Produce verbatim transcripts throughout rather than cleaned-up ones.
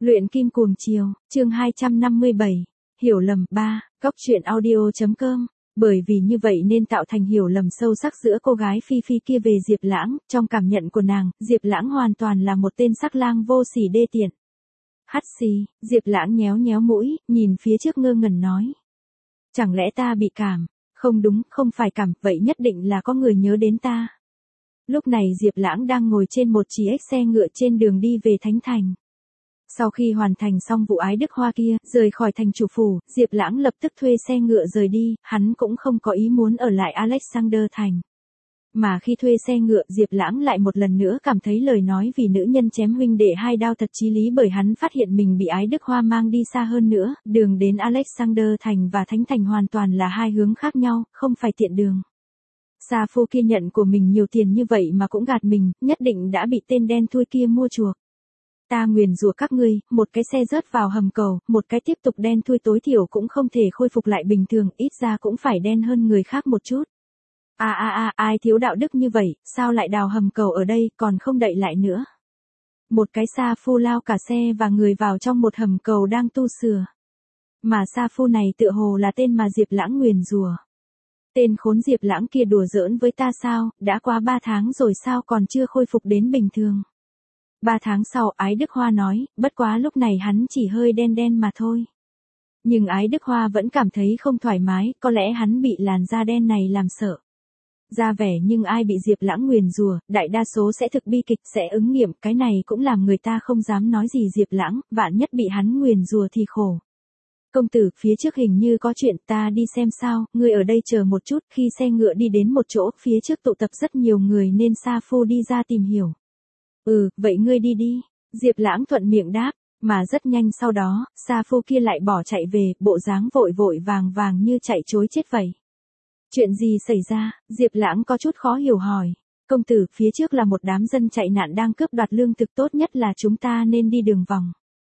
Luyện kim cuồng chiều, chương hai trăm năm mươi bảy, hiểu lầm ba, góc truyện audio.com. Bởi vì như vậy nên tạo thành hiểu lầm sâu sắc giữa cô gái Phi Phi kia về Diệp Lãng, trong cảm nhận của nàng, Diệp Lãng hoàn toàn là một tên sắc lang vô sỉ đê tiện. Hắt xì, Diệp Lãng nhéo nhéo mũi, nhìn phía trước ngơ ngẩn nói. Chẳng lẽ ta bị cảm? Không đúng, không phải cảm, vậy nhất định là có người nhớ đến ta. Lúc này Diệp Lãng đang ngồi trên một chiếc xe ngựa trên đường đi về Thánh Thành. Sau khi hoàn thành xong vụ ái đức hoa kia, rời khỏi thành chủ phủ, Diệp Lãng lập tức thuê xe ngựa rời đi, hắn cũng không có ý muốn ở lại Alexander Thành. Mà khi thuê xe ngựa, Diệp Lãng lại một lần nữa cảm thấy lời nói vì nữ nhân chém huynh đệ hai đao thật chí lý, bởi hắn phát hiện mình bị ái đức hoa mang đi xa hơn nữa, đường đến Alexander Thành và Thánh Thành hoàn toàn là hai hướng khác nhau, không phải tiện đường. Sa Phu kia nhận của mình nhiều tiền như vậy mà cũng gạt mình, nhất định đã bị tên đen thui kia mua chuộc. Ta nguyền rủa các ngươi, một cái xe rớt vào hầm cầu, một cái tiếp tục đen thui tối thiểu cũng không thể khôi phục lại bình thường, ít ra cũng phải đen hơn người khác một chút. À à à, ai thiếu đạo đức như vậy, sao lại đào hầm cầu ở đây, còn không đậy lại nữa. Một cái Sa Phu lao cả xe và người vào trong một hầm cầu đang tu sửa. Mà Sa Phu này tựa hồ là tên mà Diệp Lãng nguyền rủa. Tên khốn Diệp Lãng kia đùa giỡn với ta sao, đã qua ba tháng rồi sao còn chưa khôi phục đến bình thường. Ba tháng sau, Ái Đức Hoa nói, bất quá lúc này hắn chỉ hơi đen đen mà thôi. Nhưng Ái Đức Hoa vẫn cảm thấy không thoải mái, có lẽ hắn bị làn da đen này làm sợ. Ra vẻ nhưng ai bị Diệp Lãng nguyền rủa, đại đa số sẽ thực bi kịch, sẽ ứng nghiệm, cái này cũng làm người ta không dám nói gì Diệp Lãng, vạn nhất bị hắn nguyền rủa thì khổ. Công tử, phía trước hình như có chuyện, ta đi xem sao, ngươi ở đây chờ một chút. Khi xe ngựa đi đến một chỗ, phía trước tụ tập rất nhiều người nên Sa Phu đi ra tìm hiểu. Ừ, vậy ngươi đi đi. Diệp Lãng thuận miệng đáp, mà rất nhanh sau đó, Sa Phu kia lại bỏ chạy về, bộ dáng vội vội vàng vàng như chạy trối chết vậy. Chuyện gì xảy ra? Diệp Lãng có chút khó hiểu hỏi. Công tử, phía trước là một đám dân chạy nạn đang cướp đoạt lương thực, tốt nhất là chúng ta nên đi đường vòng.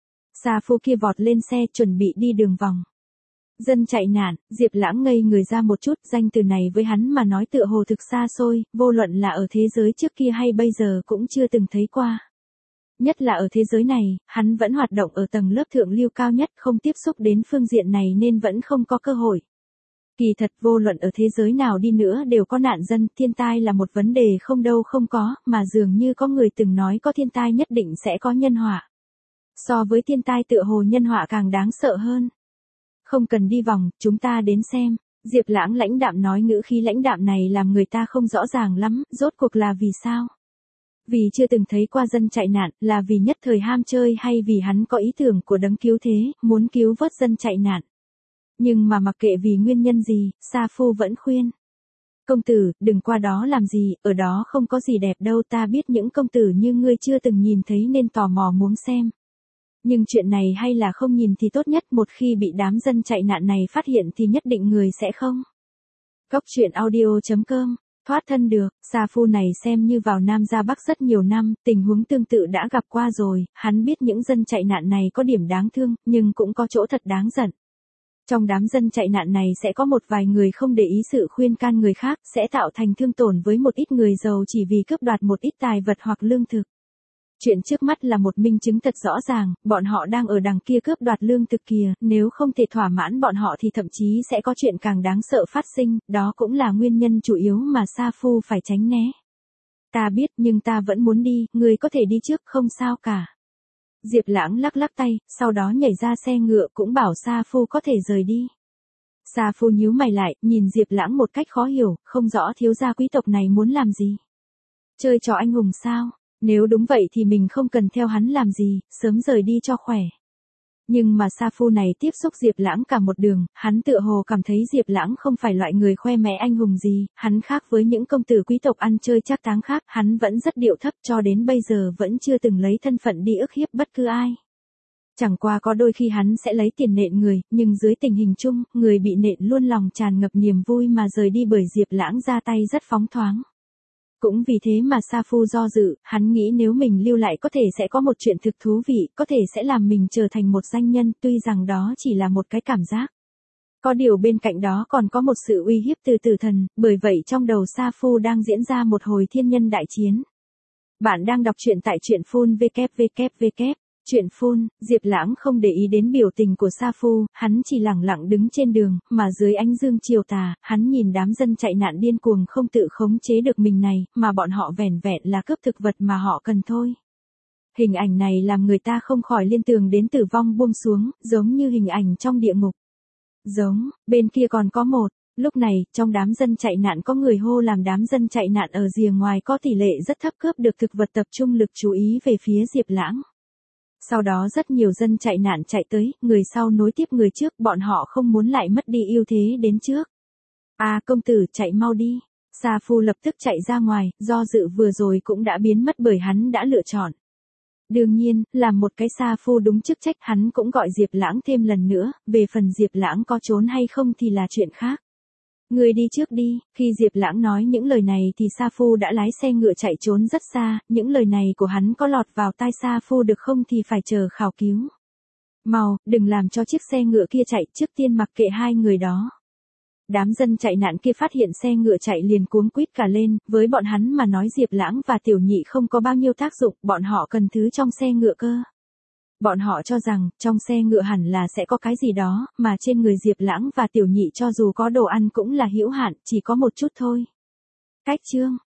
Sa Phu kia vọt lên xe chuẩn bị đi đường vòng. Dân chạy nạn, Diệp Lãng ngây người ra một chút, danh từ này với hắn mà nói tựa hồ thực xa xôi, vô luận là ở thế giới trước kia hay bây giờ cũng chưa từng thấy qua. Nhất là ở thế giới này, hắn vẫn hoạt động ở tầng lớp thượng lưu cao nhất, không tiếp xúc đến phương diện này nên vẫn không có cơ hội. Kỳ thật vô luận ở thế giới nào đi nữa đều có nạn dân, thiên tai là một vấn đề không đâu không có, mà dường như có người từng nói có thiên tai nhất định sẽ có nhân họa. So với thiên tai tựa hồ nhân họa càng đáng sợ hơn. Không cần đi vòng, chúng ta đến xem. Diệp Lãng lãnh đạm nói, ngữ khí lãnh đạm này làm người ta không rõ ràng lắm, rốt cuộc là vì sao? Vì chưa từng thấy qua dân chạy nạn, là vì nhất thời ham chơi hay vì hắn có ý tưởng của đấng cứu thế, muốn cứu vớt dân chạy nạn? Nhưng mà mặc kệ vì nguyên nhân gì, Sa Phu vẫn khuyên. Công tử, đừng qua đó làm gì, ở đó không có gì đẹp đâu, ta biết những công tử như ngươi chưa từng nhìn thấy nên tò mò muốn xem. Nhưng chuyện này hay là không nhìn thì tốt nhất, một khi bị đám dân chạy nạn này phát hiện thì nhất định người sẽ không. Góc truyện audio.com, thoát thân được, Sa Phu này xem như vào Nam ra Bắc rất nhiều năm, tình huống tương tự đã gặp qua rồi, hắn biết những dân chạy nạn này có điểm đáng thương, nhưng cũng có chỗ thật đáng giận. Trong đám dân chạy nạn này sẽ có một vài người không để ý sự khuyên can người khác, sẽ tạo thành thương tổn với một ít người giàu chỉ vì cướp đoạt một ít tài vật hoặc lương thực. Chuyện trước mắt là một minh chứng thật rõ ràng, bọn họ đang ở đằng kia cướp đoạt lương thực kìa, nếu không thể thỏa mãn bọn họ thì thậm chí sẽ có chuyện càng đáng sợ phát sinh, đó cũng là nguyên nhân chủ yếu mà Sa Phu phải tránh né. Ta biết nhưng ta vẫn muốn đi, người có thể đi trước không sao cả. Diệp Lãng lắc lắc tay, sau đó nhảy ra xe ngựa cũng bảo Sa Phu có thể rời đi. Sa Phu nhíu mày lại, nhìn Diệp Lãng một cách khó hiểu, không rõ thiếu gia quý tộc này muốn làm gì. Chơi trò anh hùng sao? Nếu đúng vậy thì mình không cần theo hắn làm gì, sớm rời đi cho khỏe. Nhưng mà Sa Phu này tiếp xúc Diệp Lãng cả một đường, hắn tựa hồ cảm thấy Diệp Lãng không phải loại người khoe mẽ anh hùng gì, hắn khác với những công tử quý tộc ăn chơi trác táng khác, hắn vẫn rất điệu thấp, cho đến bây giờ vẫn chưa từng lấy thân phận đi ức hiếp bất cứ ai. Chẳng qua có đôi khi hắn sẽ lấy tiền nện người, nhưng dưới tình hình chung, người bị nện luôn lòng tràn ngập niềm vui mà rời đi bởi Diệp Lãng ra tay rất phóng thoáng. Cũng vì thế mà Sa Phu do dự, hắn nghĩ nếu mình lưu lại có thể sẽ có một chuyện thực thú vị, có thể sẽ làm mình trở thành một danh nhân, tuy rằng đó chỉ là một cái cảm giác. Có điều bên cạnh đó còn có một sự uy hiếp từ tử thần, bởi vậy trong đầu Sa Phu đang diễn ra một hồi thiên nhân đại chiến. Bạn đang đọc truyện tại truyện phun vê kép vê kép vê kép Chuyện phun, Diệp Lãng không để ý đến biểu tình của Sa Phu, hắn chỉ lẳng lặng đứng trên đường, mà dưới ánh dương chiều tà, hắn nhìn đám dân chạy nạn điên cuồng không tự khống chế được mình này, mà bọn họ vẻn vẹn là cướp thực vật mà họ cần thôi. Hình ảnh này làm người ta không khỏi liên tưởng đến tử vong buông xuống, giống như hình ảnh trong địa ngục. Giống, bên kia còn có một. Lúc này, trong đám dân chạy nạn có người hô làm đám dân chạy nạn ở rìa ngoài có tỷ lệ rất thấp cướp được thực vật tập trung lực chú ý về phía Diệp Lãng. Sau đó rất nhiều dân chạy nạn chạy tới, người sau nối tiếp người trước, bọn họ không muốn lại mất đi ưu thế đến trước. À công tử chạy mau đi. Sa Phu lập tức chạy ra ngoài, do dự vừa rồi cũng đã biến mất bởi hắn đã lựa chọn. Đương nhiên, làm một cái Sa Phu đúng chức trách hắn cũng gọi Diệp Lãng thêm lần nữa, về phần Diệp Lãng có trốn hay không thì là chuyện khác. Người đi trước đi, khi Diệp Lãng nói những lời này thì Sa Phu đã lái xe ngựa chạy trốn rất xa, những lời này của hắn có lọt vào tai Sa Phu được không thì phải chờ khảo cứu. Mau, đừng làm cho chiếc xe ngựa kia chạy, trước tiên mặc kệ hai người đó. Đám dân chạy nạn kia phát hiện xe ngựa chạy liền cuống quýt cả lên, với bọn hắn mà nói Diệp Lãng và Tiểu Nhị không có bao nhiêu tác dụng, bọn họ cần thứ trong xe ngựa cơ. Bọn họ cho rằng, trong xe ngựa hẳn là sẽ có cái gì đó, mà trên người Diệp Lãng và Tiểu Nhị cho dù có đồ ăn cũng là hữu hạn, chỉ có một chút thôi. Cách chương